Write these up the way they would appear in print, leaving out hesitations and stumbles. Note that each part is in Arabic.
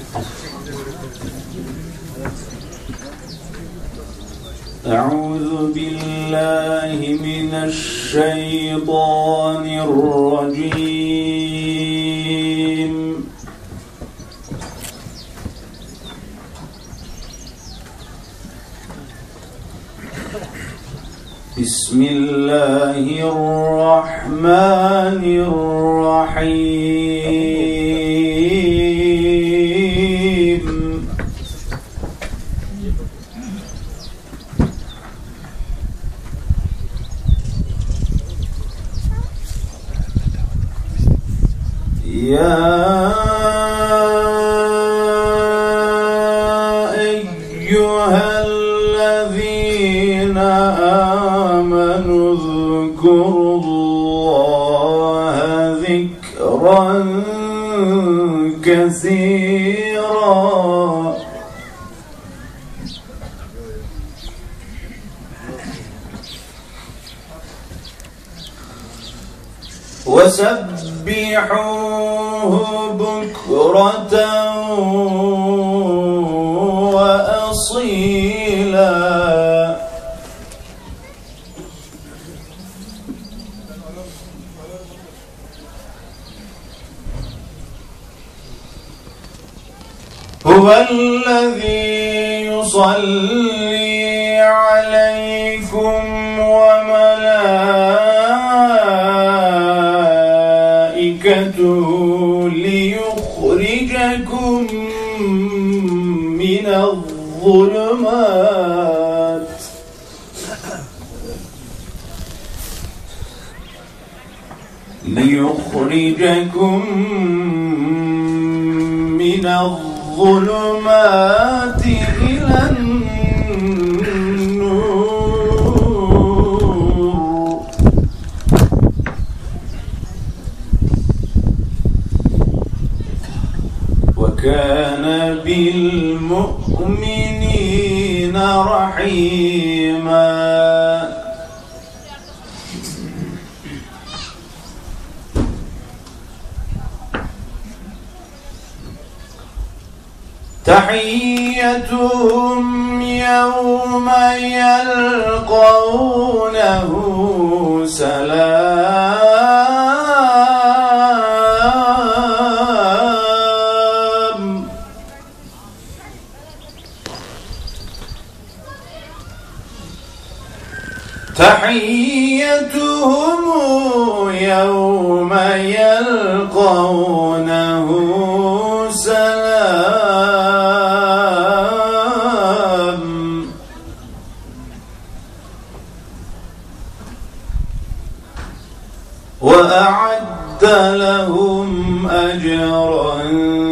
أعوذ بالله من الشيطان الرجيم. بسم الله الرحمن الرحيم. يا أيها الذين آمنوا اذكروا الله ذكرا كثيرا وسبحوه بكرة وأصيلا. هو الذي يصلي عليكم وملائكته ليخرجكم من الظلمات إلى النور. وكان بالمؤمنين رحيما. تحيتهم يوم يلقونه سلام. تحيتهم يوم يلقونه سلام. وأعد لهم أجرا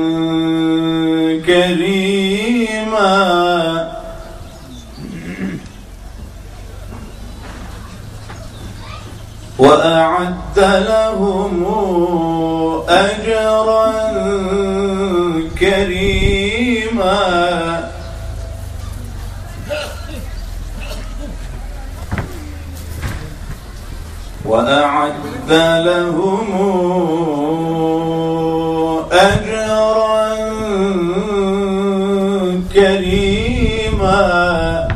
كريما. وأعد لهم أجرا كريما. وأعد لهم أجرا كريما.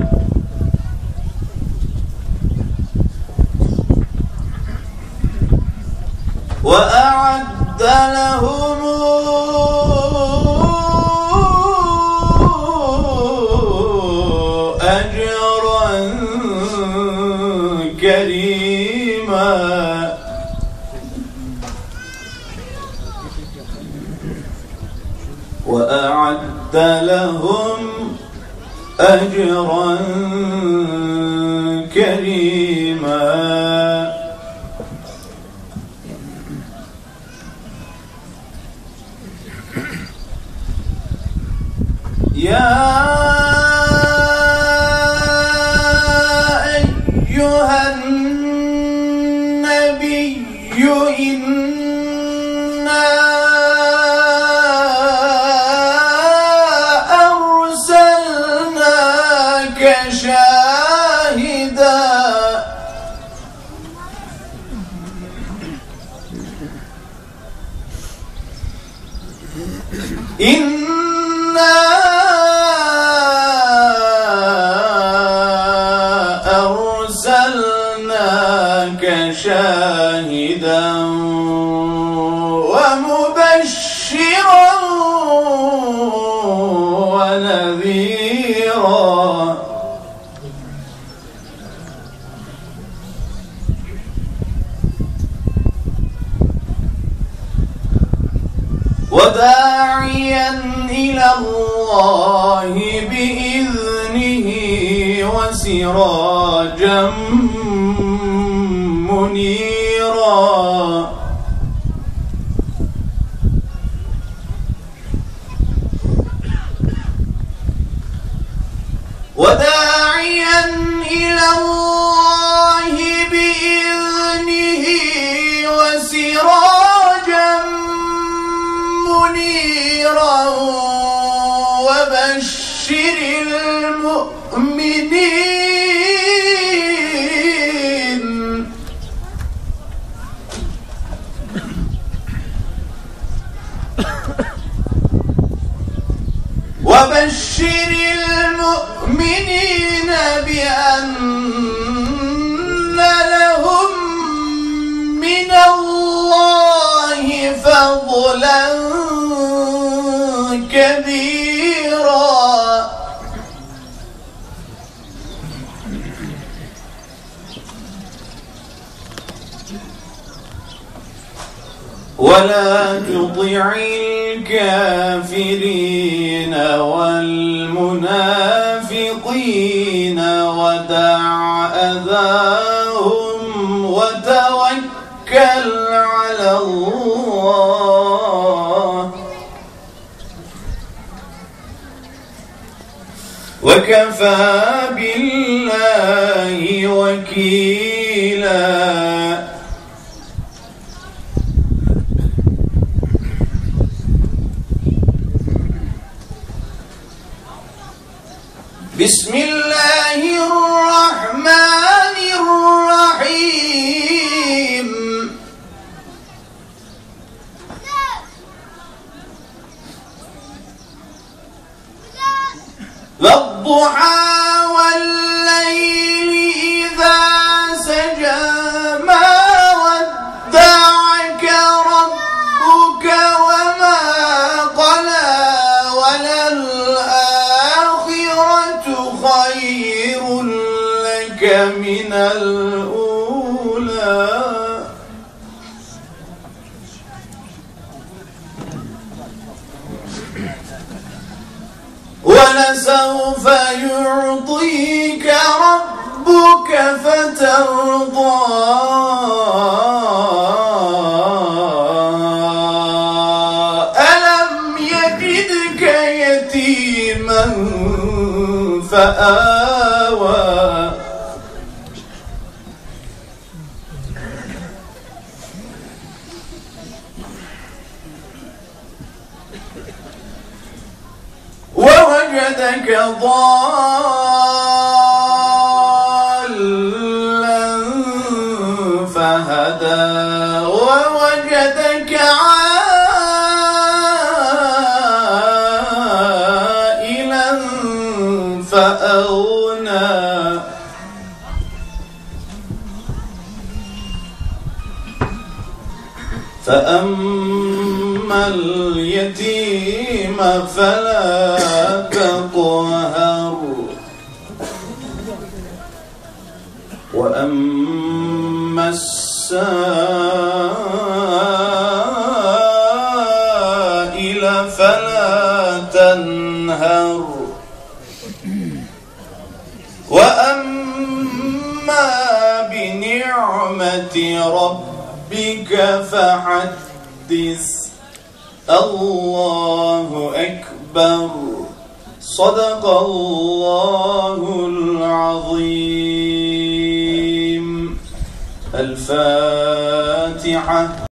وأعد لهم أجرا كريما. وأعد لهم أجرا كريما. يا أيها النبي إنا أرسلناك شاهدا إنا أرسلناك شاهدا ومبشرا ونذيرا وداعيا إلى الله بإذنه وسراجا منيرا وداعيا إلى الله بإذنه وسراجا منيرا وبشر المؤمنين بأن لهم من الله فضلا كبيرا ولا تطع الكافرين والمنافقين ودع أذاهم وتوكل على الله وكفى بالله وكيلا بسم الله الرحمن الرحيم والضحى والليل إذا سجى ما ودعك ربك وما قلى وللآخرة خير لك من الأولى ولسوف يعطيك ربك فترضى ألم يجدك يتيما فآوى ووجدك ضالا فهدى ووجدك عائلا فأغنى فأما اليتيم فلا تقهر وأما السائل فلا تنهر وأما بنعمة ربك فحدث الله أكبر صدق الله العظيم. الفاتحة.